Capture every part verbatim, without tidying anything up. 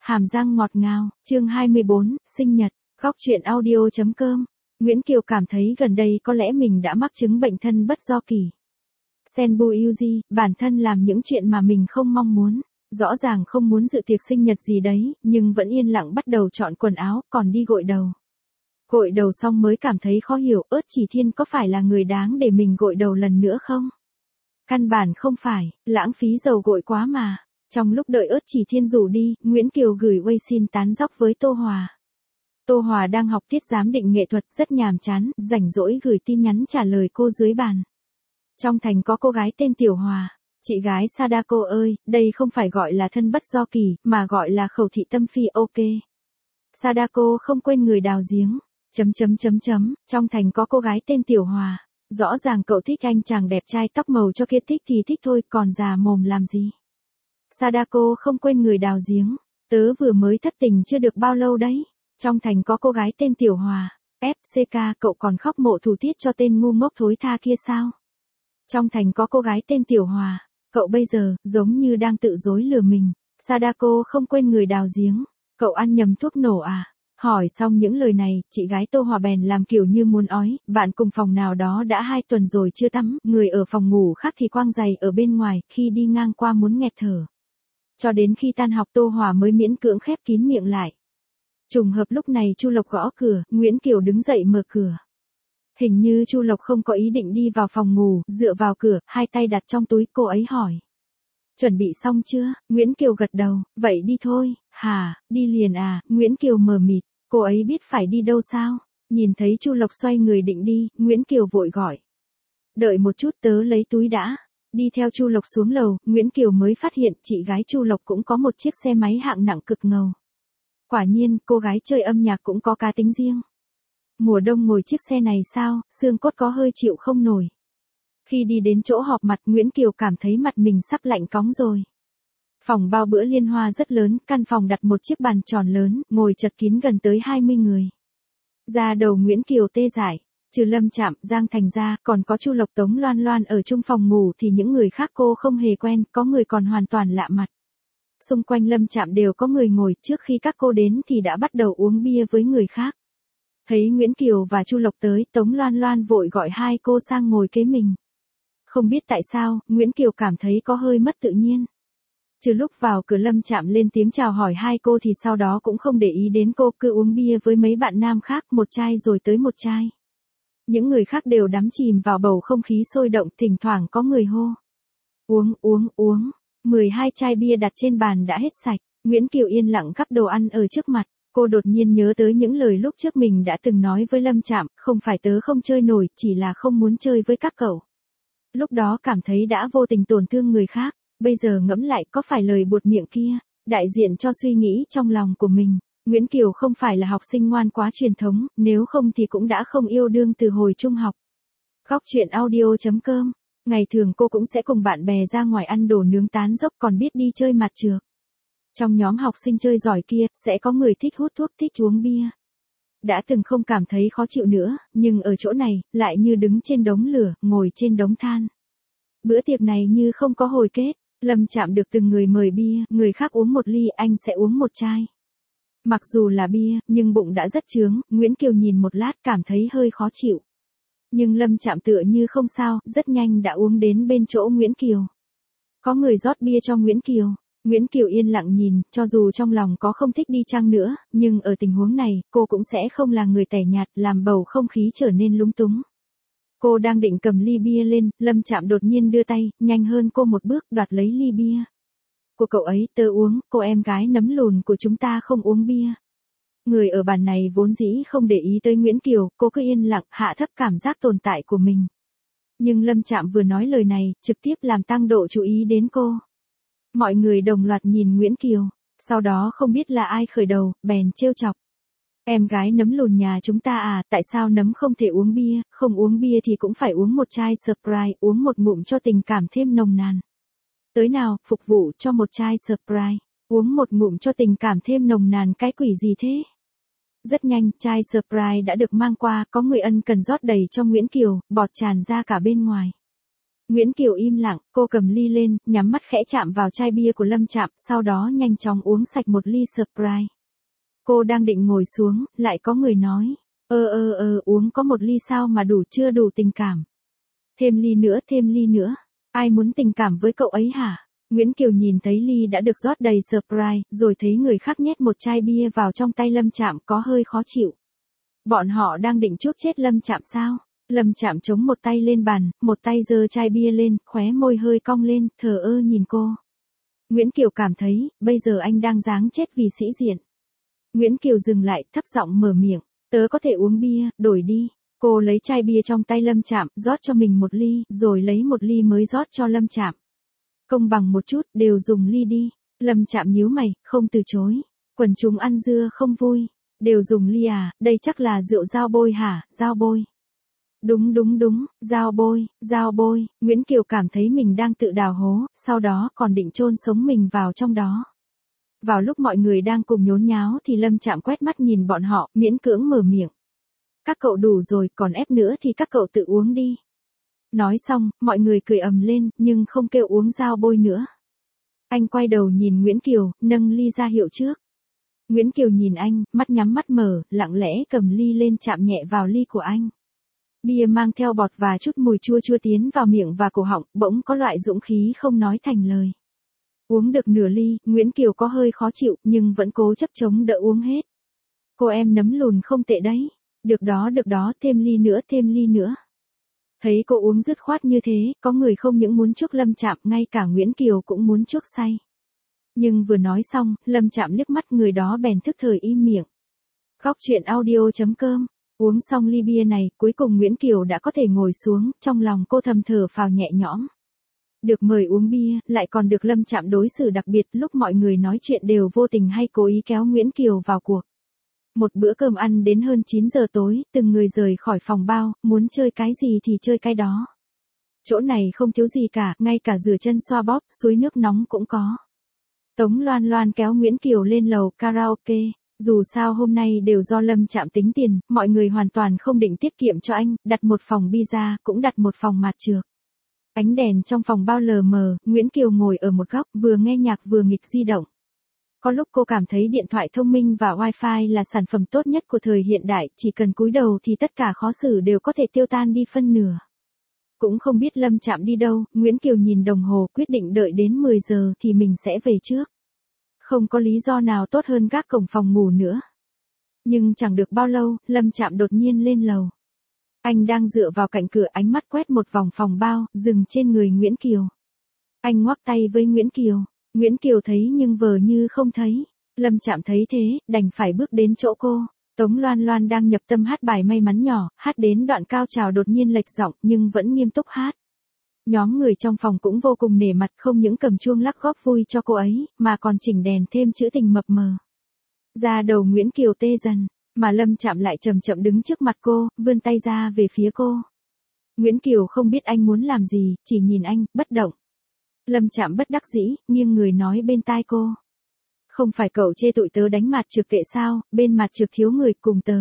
hàm răng ngọt ngào, chương hai mươi bốn, sinh nhật, góc truyện audio.com. Nguyễn Kiều cảm thấy gần đây có lẽ mình đã mắc chứng bệnh thân bất do kỳ. Senbuyuji, bản thân làm những chuyện mà mình không mong muốn. Rõ ràng không muốn dự tiệc sinh nhật gì đấy, nhưng vẫn yên lặng bắt đầu chọn quần áo, còn đi gội đầu. Gội đầu xong mới cảm thấy khó hiểu, ớt chỉ thiên có phải là người đáng để mình gội đầu lần nữa không? Căn bản không phải, lãng phí dầu gội quá mà. Trong lúc đợi ớt chỉ thiên rủ đi, Nguyễn Kiều gửi Wei xin tán dóc với Tô Hòa. Tô Hòa đang học tiết giám định nghệ thuật rất nhàm chán, rảnh rỗi gửi tin nhắn trả lời cô dưới bàn. Trong thành có cô gái tên Tiểu Hòa. Chị gái Sadako ơi, đây không phải gọi là thân bất do kỳ, mà gọi là khẩu thị tâm phi ok. Sadako không quên người đào giếng. Chấm chấm chấm chấm, trong thành có cô gái tên Tiểu Hòa. Rõ ràng cậu thích anh chàng đẹp trai tóc màu cho kia thích thì thích thôi, còn già mồm làm gì. Sadako không quên người đào giếng. Tớ vừa mới thất tình chưa được bao lâu đấy. Trong thành có cô gái tên Tiểu Hòa. ép xê ca cậu còn khóc mộ thủ tiết cho tên ngu ngốc thối tha kia sao? Trong thành có cô gái tên Tiểu Hòa. Cậu bây giờ, giống như đang tự dối lừa mình. Sadako không quên người đào giếng. Cậu ăn nhầm thuốc nổ à? Hỏi xong những lời này, chị gái Tô Hòa bèn làm kiểu như muốn ói, bạn cùng phòng nào đó đã hai tuần rồi chưa tắm, người ở phòng ngủ khác thì quang giày ở bên ngoài, khi đi ngang qua muốn nghẹt thở. Cho đến khi tan học Tô Hòa mới miễn cưỡng khép kín miệng lại. Trùng hợp lúc này Chu Lộc gõ cửa, Nguyễn Kiều đứng dậy mở cửa. Hình như Chu Lộc không có ý định đi vào phòng ngủ, dựa vào cửa, hai tay đặt trong túi, cô ấy hỏi. Chuẩn bị xong chưa? Nguyễn Kiều gật đầu, vậy đi thôi. Hả, đi liền à? Nguyễn Kiều mờ mịt, cô ấy biết phải đi đâu sao? Nhìn thấy Chu Lộc xoay người định đi, Nguyễn Kiều vội gọi. Đợi một chút tớ lấy túi đã. Đi theo Chu Lộc xuống lầu, Nguyễn Kiều mới phát hiện chị gái Chu Lộc cũng có một chiếc xe máy hạng nặng cực ngầu. Quả nhiên, cô gái chơi âm nhạc cũng có cá tính riêng. Mùa đông ngồi chiếc xe này sao, xương cốt có hơi chịu không nổi. Khi đi đến chỗ họp mặt, Nguyễn Kiều cảm thấy mặt mình sắp lạnh cóng rồi. Phòng bao bữa liên hoa rất lớn, căn phòng đặt một chiếc bàn tròn lớn, ngồi chật kín gần tới hai mươi người. Da đầu Nguyễn Kiều tê dại, trừ Lâm Trạm, Giang Thành ra, còn có Chu Lộc, Tống Loan Loan ở chung phòng ngủ thì những người khác cô không hề quen, có người còn hoàn toàn lạ mặt. Xung quanh Lâm Trạm đều có người ngồi, trước khi các cô đến thì đã bắt đầu uống bia với người khác. Thấy Nguyễn Kiều và Chu Lộc tới, Tống Loan Loan vội gọi hai cô sang ngồi kế mình. Không biết tại sao, Nguyễn Kiều cảm thấy có hơi mất tự nhiên. Trừ lúc vào cửa Lâm Trạm lên tiếng chào hỏi hai cô thì sau đó cũng không để ý đến cô, cứ uống bia với mấy bạn nam khác, một chai rồi tới một chai. Những người khác đều đắm chìm vào bầu không khí sôi động, thỉnh thoảng có người hô. Uống, uống, uống. mười hai chai bia đặt trên bàn đã hết sạch. Nguyễn Kiều yên lặng gắp đồ ăn ở trước mặt. Cô đột nhiên nhớ tới những lời lúc trước mình đã từng nói với Lâm Trạm, không phải tớ không chơi nổi, chỉ là không muốn chơi với các cậu. Lúc đó cảm thấy đã vô tình tổn thương người khác, bây giờ ngẫm lại có phải lời buột miệng kia, đại diện cho suy nghĩ trong lòng của mình. Nguyễn Kiều không phải là học sinh ngoan quá truyền thống, nếu không thì cũng đã không yêu đương từ hồi trung học. Góc truyện audio.com. Ngày thường cô cũng sẽ cùng bạn bè ra ngoài ăn đồ nướng tán dốc, còn biết đi chơi mặt trược. Trong nhóm học sinh chơi giỏi kia, sẽ có người thích hút thuốc, thích uống bia. Đã từng không cảm thấy khó chịu nữa, nhưng ở chỗ này, lại như đứng trên đống lửa, ngồi trên đống than. Bữa tiệc này như không có hồi kết, Lâm Trạm được từng người mời bia, người khác uống một ly, anh sẽ uống một chai. Mặc dù là bia, nhưng bụng đã rất chướng, Nguyễn Kiều nhìn một lát cảm thấy hơi khó chịu. Nhưng Lâm Trạm tựa như không sao, rất nhanh đã uống đến bên chỗ Nguyễn Kiều. Có người rót bia cho Nguyễn Kiều. Nguyễn Kiều yên lặng nhìn, cho dù trong lòng có không thích đi chăng nữa, nhưng ở tình huống này, cô cũng sẽ không là người tẻ nhạt, làm bầu không khí trở nên lúng túng. Cô đang định cầm ly bia lên, Lâm Trạm đột nhiên đưa tay, nhanh hơn cô một bước, đoạt lấy ly bia. Của cậu ấy, tớ uống, cô em gái nấm lùn của chúng ta không uống bia. Người ở bàn này vốn dĩ không để ý tới Nguyễn Kiều, cô cứ yên lặng, hạ thấp cảm giác tồn tại của mình. Nhưng Lâm Trạm vừa nói lời này, trực tiếp làm tăng độ chú ý đến cô. Mọi người đồng loạt nhìn Nguyễn Kiều, sau đó không biết là ai khởi đầu, bèn trêu chọc. Em gái nấm lùn nhà chúng ta à, tại sao nấm không thể uống bia, không uống bia thì cũng phải uống một chai Sprite, uống một ngụm cho tình cảm thêm nồng nàn. Tới nào, phục vụ cho một chai Sprite, uống một ngụm cho tình cảm thêm nồng nàn, cái quỷ gì thế? Rất nhanh, chai Sprite đã được mang qua, có người ân cần rót đầy cho Nguyễn Kiều, bọt tràn ra cả bên ngoài. Nguyễn Kiều im lặng, cô cầm ly lên, nhắm mắt khẽ chạm vào chai bia của Lâm Trạm, sau đó nhanh chóng uống sạch một ly Sprite. Cô đang định ngồi xuống, lại có người nói, ơ ơ ơ uống có một ly sao mà đủ, chưa đủ tình cảm. Thêm ly nữa, thêm ly nữa. Ai muốn tình cảm với cậu ấy hả? Nguyễn Kiều nhìn thấy ly đã được rót đầy Sprite, rồi thấy người khác nhét một chai bia vào trong tay Lâm Trạm, có hơi khó chịu. Bọn họ đang định chuốc chết Lâm Trạm sao? Lâm Trạm chống một tay lên bàn, một tay giơ chai bia lên, khóe môi hơi cong lên, thờ ơ nhìn cô. Nguyễn Kiều cảm thấy, bây giờ anh đang giáng chết vì sĩ diện. Nguyễn Kiều dừng lại, thấp giọng mở miệng, tớ có thể uống bia, đổi đi. Cô lấy chai bia trong tay Lâm Trạm, rót cho mình một ly, rồi lấy một ly mới rót cho Lâm Trạm. Công bằng một chút, đều dùng ly đi. Lâm Trạm nhíu mày, không từ chối. Quần chúng ăn dưa không vui. Đều dùng ly à, đây chắc là rượu dao bôi hả, dao bôi. Đúng đúng đúng, dao bôi, dao bôi. Nguyễn Kiều cảm thấy mình đang tự đào hố, sau đó còn định chôn sống mình vào trong đó. Vào lúc mọi người đang cùng nhốn nháo thì Lâm Trạm quét mắt nhìn bọn họ, miễn cưỡng mở miệng. Các cậu đủ rồi, còn ép nữa thì các cậu tự uống đi. Nói xong, mọi người cười ầm lên, nhưng không kêu uống dao bôi nữa. Anh quay đầu nhìn Nguyễn Kiều, nâng ly ra hiệu trước. Nguyễn Kiều nhìn anh, mắt nhắm mắt mở, lặng lẽ cầm ly lên chạm nhẹ vào ly của anh. Bia mang theo bọt và chút mùi chua chua tiến vào miệng và cổ họng, bỗng có loại dũng khí không nói thành lời. Uống được nửa ly, Nguyễn Kiều có hơi khó chịu, nhưng vẫn cố chấp chống đỡ uống hết. Cô em nấm lùn không tệ đấy. Được đó được đó, thêm ly nữa, thêm ly nữa. Thấy cô uống dứt khoát như thế, có người không những muốn chuốc Lâm Trạm, ngay cả Nguyễn Kiều cũng muốn chuốc say. Nhưng vừa nói xong, Lâm Trạm liếc mắt người đó bèn thức thời im miệng. Góc truyện audio chấm com. Uống xong ly bia này, cuối cùng Nguyễn Kiều đã có thể ngồi xuống, trong lòng cô thầm thở phào nhẹ nhõm. Được mời uống bia, lại còn được Lâm Trạm đối xử đặc biệt, lúc mọi người nói chuyện đều vô tình hay cố ý kéo Nguyễn Kiều vào cuộc. Một bữa cơm ăn đến hơn chín giờ tối, từng người rời khỏi phòng bao, muốn chơi cái gì thì chơi cái đó. Chỗ này không thiếu gì cả, ngay cả rửa chân xoa bóp, suối nước nóng cũng có. Tống Loan Loan kéo Nguyễn Kiều lên lầu karaoke. Dù sao hôm nay đều do Lâm Trạm tính tiền, mọi người hoàn toàn không định tiết kiệm cho anh, đặt một phòng pizza, cũng đặt một phòng mạt trược. Ánh đèn trong phòng bao lờ mờ, Nguyễn Kiều ngồi ở một góc, vừa nghe nhạc vừa nghịch di động. Có lúc cô cảm thấy điện thoại thông minh và wifi là sản phẩm tốt nhất của thời hiện đại, chỉ cần cúi đầu thì tất cả khó xử đều có thể tiêu tan đi phân nửa. Cũng không biết Lâm Trạm đi đâu, Nguyễn Kiều nhìn đồng hồ quyết định đợi đến mười giờ thì mình sẽ về trước. Không có lý do nào tốt hơn gác cổng phòng ngủ nữa. Nhưng chẳng được bao lâu, Lâm Trạm đột nhiên lên lầu. Anh đang dựa vào cạnh cửa, ánh mắt quét một vòng phòng bao, dừng trên người Nguyễn Kiều. Anh ngoắc tay với Nguyễn Kiều. Nguyễn Kiều thấy nhưng vờ như không thấy. Lâm Trạm thấy thế, đành phải bước đến chỗ cô. Tống Loan Loan đang nhập tâm hát bài May Mắn Nhỏ, hát đến đoạn cao trào đột nhiên lệch giọng nhưng vẫn nghiêm túc hát. Nhóm người trong phòng cũng vô cùng nể mặt, không những cầm chuông lắc góp vui cho cô ấy, mà còn chỉnh đèn thêm trữ tình mập mờ. Da đầu Nguyễn Kiều tê dần, mà Lâm Trạm lại chậm chậm đứng trước mặt cô, vươn tay ra về phía cô. Nguyễn Kiều không biết anh muốn làm gì, chỉ nhìn anh, bất động. Lâm Trạm bất đắc dĩ, nghiêng người nói bên tai cô. Không phải cậu chê tụi tớ đánh mạt trược tệ sao, bên mạt trược thiếu người cùng tớ.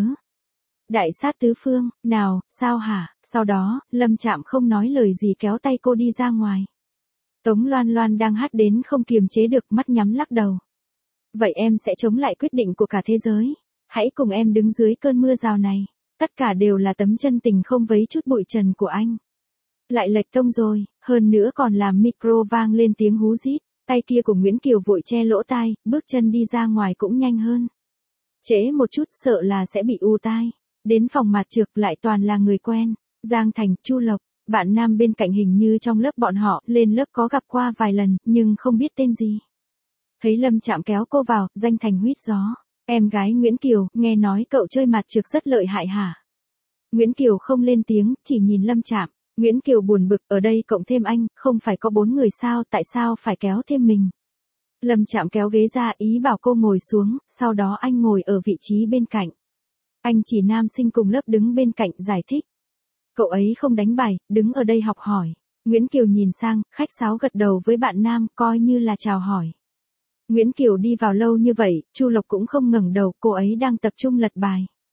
Đại sát tứ phương, nào, sao hả? Sau đó, Lâm Trạm không nói lời gì kéo tay cô đi ra ngoài. Tống Loan Loan đang hát đến không kiềm chế được, mắt nhắm lắc đầu. Vậy em sẽ chống lại quyết định của cả thế giới. Hãy cùng em đứng dưới cơn mưa rào này. Tất cả đều là tấm chân tình không vấy chút bụi trần của anh. Lại lệch tông rồi, hơn nữa còn làm micro vang lên tiếng hú rít. Tay kia của Nguyễn Kiều vội che lỗ tai, bước chân đi ra ngoài cũng nhanh hơn. Trễ một chút sợ là sẽ bị u tai. Đến phòng mạt trược lại toàn là người quen. Giang Thành, Chu Lộc, bạn nam bên cạnh hình như trong lớp bọn họ, lên lớp có gặp qua vài lần, nhưng không biết tên gì. Thấy Lâm Trạm kéo cô vào, Danh Thành huýt gió. Em gái Nguyễn Kiều, nghe nói cậu chơi mạt trược rất lợi hại hả? Nguyễn Kiều không lên tiếng, chỉ nhìn Lâm Trạm. Nguyễn Kiều buồn bực, ở đây cộng thêm anh, không phải có bốn người sao, tại sao phải kéo thêm mình? Lâm Trạm kéo ghế ra, ý bảo cô ngồi xuống, sau đó anh ngồi ở vị trí bên cạnh. Anh chỉ nam sinh cùng lớp đứng bên cạnh, giải thích. Cậu ấy không đánh bài, đứng ở đây học hỏi. Nguyễn Kiều nhìn sang, khách sáo gật đầu với bạn nam, coi như là chào hỏi. Nguyễn Kiều đi vào lâu như vậy, Chu Lộc cũng không ngẩng đầu, cô ấy đang tập trung lật bài.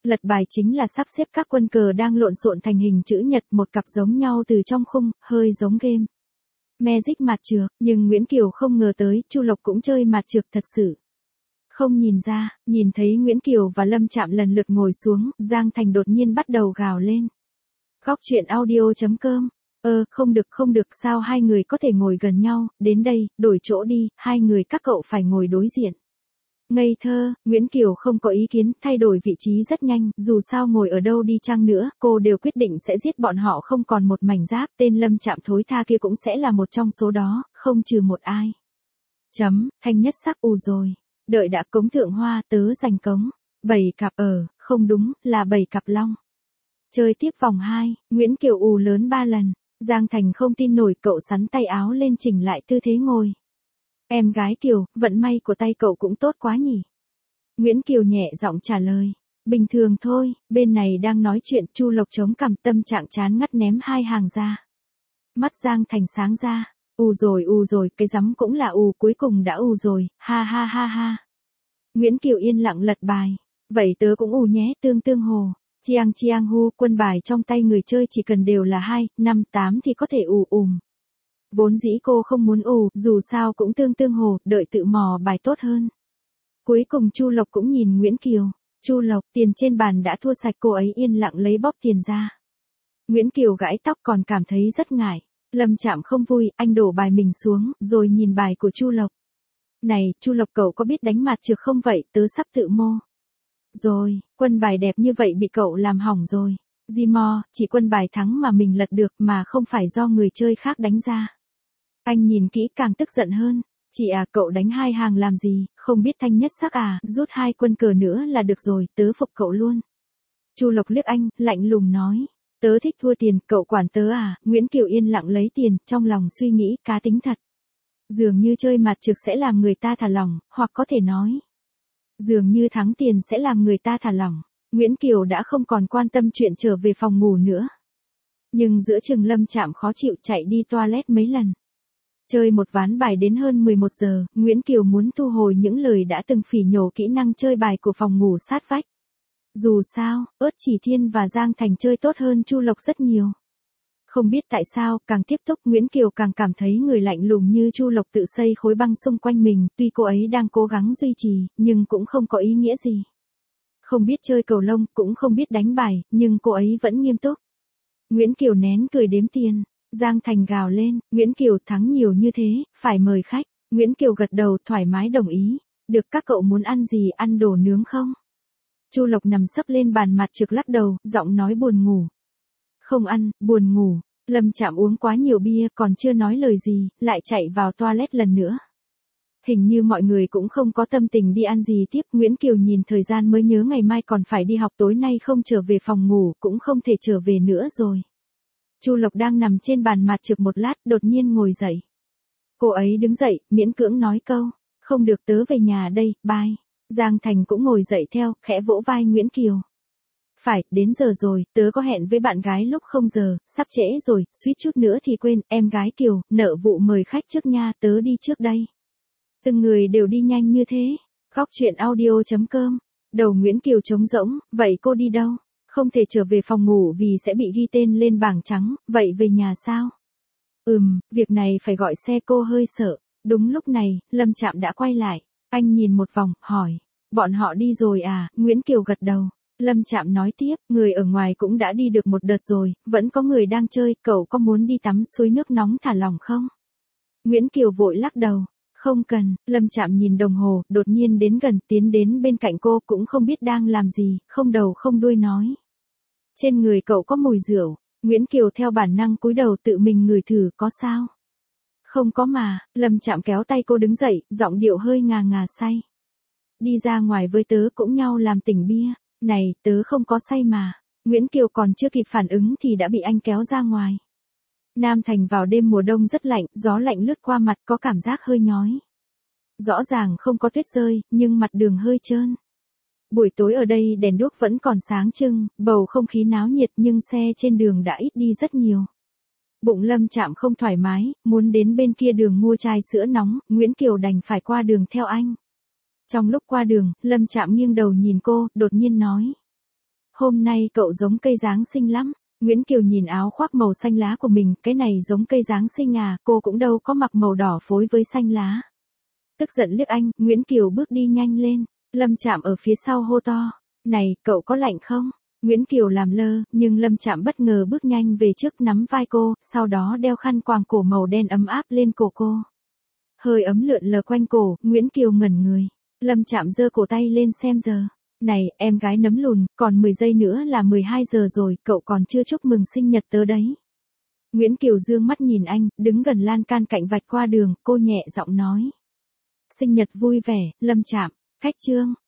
Lật bài chính là sắp xếp các quân cờ đang lộn xộn thành hình chữ nhật, một cặp giống nhau từ trong khung, hơi giống game Magic mặt trược, nhưng Nguyễn Kiều không ngờ tới, Chu Lộc cũng chơi mặt trược thật sự. Không nhìn ra, nhìn thấy Nguyễn Kiều và Lâm Trạm lần lượt ngồi xuống, Giang Thành đột nhiên bắt đầu gào lên. Góc chuyện audio.com. Ơ, không được không được, sao hai người có thể ngồi gần nhau, đến đây, đổi chỗ đi, hai người các cậu phải ngồi đối diện. Ngây thơ, Nguyễn Kiều không có ý kiến, thay đổi vị trí rất nhanh, dù sao ngồi ở đâu đi chăng nữa, cô đều quyết định sẽ giết bọn họ không còn một mảnh giáp, tên Lâm Trạm thối tha kia cũng sẽ là một trong số đó, không trừ một ai. Chấm, thanh nhất sắc ù rồi. Đợi đã, cống thượng hoa, tớ giành cống. Bảy cặp ở, không đúng, là bảy cặp long. Chơi tiếp vòng hai, Nguyễn Kiều ù lớn ba lần. Giang Thành không tin nổi, cậu sắn tay áo lên chỉnh lại tư thế ngồi. Em gái Kiều, vận may của tay cậu cũng tốt quá nhỉ. Nguyễn Kiều nhẹ giọng trả lời. Bình thường thôi, bên này đang nói chuyện, Chu Lộc chống cằm, tâm trạng chán ngắt ném hai hàng ra. Mắt Giang Thành sáng ra. Ù rồi ù rồi, cái rắm cũng là ù, cuối cùng đã ù rồi, ha ha ha ha. Nguyễn Kiều yên lặng lật bài. Vậy tớ cũng ù nhé, tương tương hồ. Chiang chiang hu, quân bài trong tay người chơi chỉ cần đều là hai, năm, tám thì có thể ù ùm. Vốn dĩ cô không muốn ù, dù sao cũng tương tương hồ, đợi tự mò bài tốt hơn. Cuối cùng Chu Lộc cũng nhìn Nguyễn Kiều. Chu Lộc, tiền trên bàn đã thua sạch, cô ấy yên lặng lấy bóp tiền ra. Nguyễn Kiều gãi tóc còn cảm thấy rất ngại. Lâm Trạm không vui, anh đổ bài mình xuống, rồi nhìn bài của Chu Lộc. Này, Chu Lộc, cậu có biết đánh mặt trược không vậy, tớ sắp tự mô. Rồi, quân bài đẹp như vậy bị cậu làm hỏng rồi. Di mò, chỉ quân bài thắng mà mình lật được mà không phải do người chơi khác đánh ra. Anh nhìn kỹ càng tức giận hơn. Chị à, cậu đánh hai hàng làm gì, không biết thanh nhất sắc à, rút hai quân cờ nữa là được rồi, tớ phục cậu luôn. Chu Lộc liếc anh, lạnh lùng nói. Tớ thích thua tiền, cậu quản tớ à. Nguyễn Kiều yên lặng lấy tiền, trong lòng suy nghĩ, cá tính thật. Dường như chơi mặt trược sẽ làm người ta thả lỏng, hoặc có thể nói. Dường như thắng tiền sẽ làm người ta thả lỏng. Nguyễn Kiều đã không còn quan tâm chuyện trở về phòng ngủ nữa. Nhưng giữa chừng Lâm Trạm khó chịu chạy đi toilet mấy lần. Chơi một ván bài đến hơn mười một giờ, Nguyễn Kiều muốn thu hồi những lời đã từng phỉ nhổ kỹ năng chơi bài của phòng ngủ sát vách. Dù sao, Ớt Chỉ Thiên và Giang Thành chơi tốt hơn Chu Lộc rất nhiều. Không biết tại sao, càng tiếp tục Nguyễn Kiều càng cảm thấy người lạnh lùng như Chu Lộc tự xây khối băng xung quanh mình, tuy cô ấy đang cố gắng duy trì, nhưng cũng không có ý nghĩa gì. Không biết chơi cầu lông, cũng không biết đánh bài, nhưng cô ấy vẫn nghiêm túc. Nguyễn Kiều nén cười đếm tiền. Giang Thành gào lên, Nguyễn Kiều thắng nhiều như thế, phải mời khách. Nguyễn Kiều gật đầu thoải mái đồng ý. Được, các cậu muốn ăn gì, ăn đồ nướng không? Chu Lộc nằm sấp lên bàn mặt trược lắc đầu, giọng nói buồn ngủ. Không ăn, buồn ngủ. Lâm Trạm uống quá nhiều bia, còn chưa nói lời gì, lại chạy vào toilet lần nữa. Hình như mọi người cũng không có tâm tình đi ăn gì tiếp. Nguyễn Kiều nhìn thời gian mới nhớ ngày mai còn phải đi học, tối nay không trở về phòng ngủ, cũng không thể trở về nữa rồi. Chu Lộc đang nằm trên bàn mặt trược một lát, đột nhiên ngồi dậy. Cô ấy đứng dậy, miễn cưỡng nói câu, không được, tớ về nhà đây, bye. Giang Thành cũng ngồi dậy theo, khẽ vỗ vai Nguyễn Kiều. Phải, đến giờ rồi, tớ có hẹn với bạn gái lúc không giờ, sắp trễ rồi, suýt chút nữa thì quên, em gái Kiều, nợ vụ mời khách trước nha, tớ đi trước đây. Từng người đều đi nhanh như thế. Góc chuyện audio.com. Đầu Nguyễn Kiều trống rỗng, vậy cô đi đâu? Không thể trở về phòng ngủ vì sẽ bị ghi tên lên bảng trắng, vậy về nhà sao? Ừm, việc này phải gọi xe, cô hơi sợ. Đúng lúc này, Lâm Trạm đã quay lại. Anh nhìn một vòng, hỏi. Bọn họ đi rồi à? Nguyễn Kiều gật đầu. Lâm Trạm nói tiếp, người ở ngoài cũng đã đi được một đợt rồi, vẫn có người đang chơi, cậu có muốn đi tắm suối nước nóng thả lỏng không? Nguyễn Kiều vội lắc đầu. Không cần. Lâm Trạm nhìn đồng hồ, đột nhiên đến gần, tiến đến bên cạnh cô, cũng không biết đang làm gì, không đầu không đuôi nói. Trên người cậu có mùi rượu. Nguyễn Kiều theo bản năng cúi đầu tự mình ngửi thử, có sao? Không có mà. Lâm Trạm kéo tay cô đứng dậy, giọng điệu hơi ngà ngà say. Đi ra ngoài với tớ cũng nhau làm tỉnh bia. Này, tớ không có say mà. Nguyễn Kiều còn chưa kịp phản ứng thì đã bị anh kéo ra ngoài. Nam Thành vào đêm mùa đông rất lạnh, gió lạnh lướt qua mặt, có cảm giác hơi nhói. Rõ ràng không có tuyết rơi, nhưng mặt đường hơi trơn. Buổi tối ở đây đèn đuốc vẫn còn sáng trưng, bầu không khí náo nhiệt, nhưng xe trên đường đã ít đi rất nhiều. Bụng Lâm Trạm không thoải mái, muốn đến bên kia đường mua chai sữa nóng, Nguyễn Kiều đành phải qua đường theo anh. Trong lúc qua đường, Lâm Trạm nghiêng đầu nhìn cô, đột nhiên nói. Hôm nay cậu giống cây Giáng sinh lắm. Nguyễn Kiều nhìn áo khoác màu xanh lá của mình, cái này giống cây Giáng sinh à, cô cũng đâu có mặc màu đỏ phối với xanh lá. Tức giận liếc anh, Nguyễn Kiều bước đi nhanh lên. Lâm Trạm ở phía sau hô to. Này, cậu có lạnh không? Nguyễn Kiều làm lơ, nhưng Lâm Trạm bất ngờ bước nhanh về trước nắm vai cô, sau đó đeo khăn quàng cổ màu đen ấm áp lên cổ cô. Hơi ấm lượn lờ quanh cổ, Nguyễn Kiều ngẩn người. Lâm Trạm giơ cổ tay lên xem giờ. Này, em gái nấm lùn, còn mười giây nữa là mười hai giờ rồi, cậu còn chưa chúc mừng sinh nhật tớ đấy. Nguyễn Kiều dương mắt nhìn anh, đứng gần lan can cạnh vạch qua đường, cô nhẹ giọng nói. Sinh nhật vui vẻ, Lâm Trạm. Khách trương.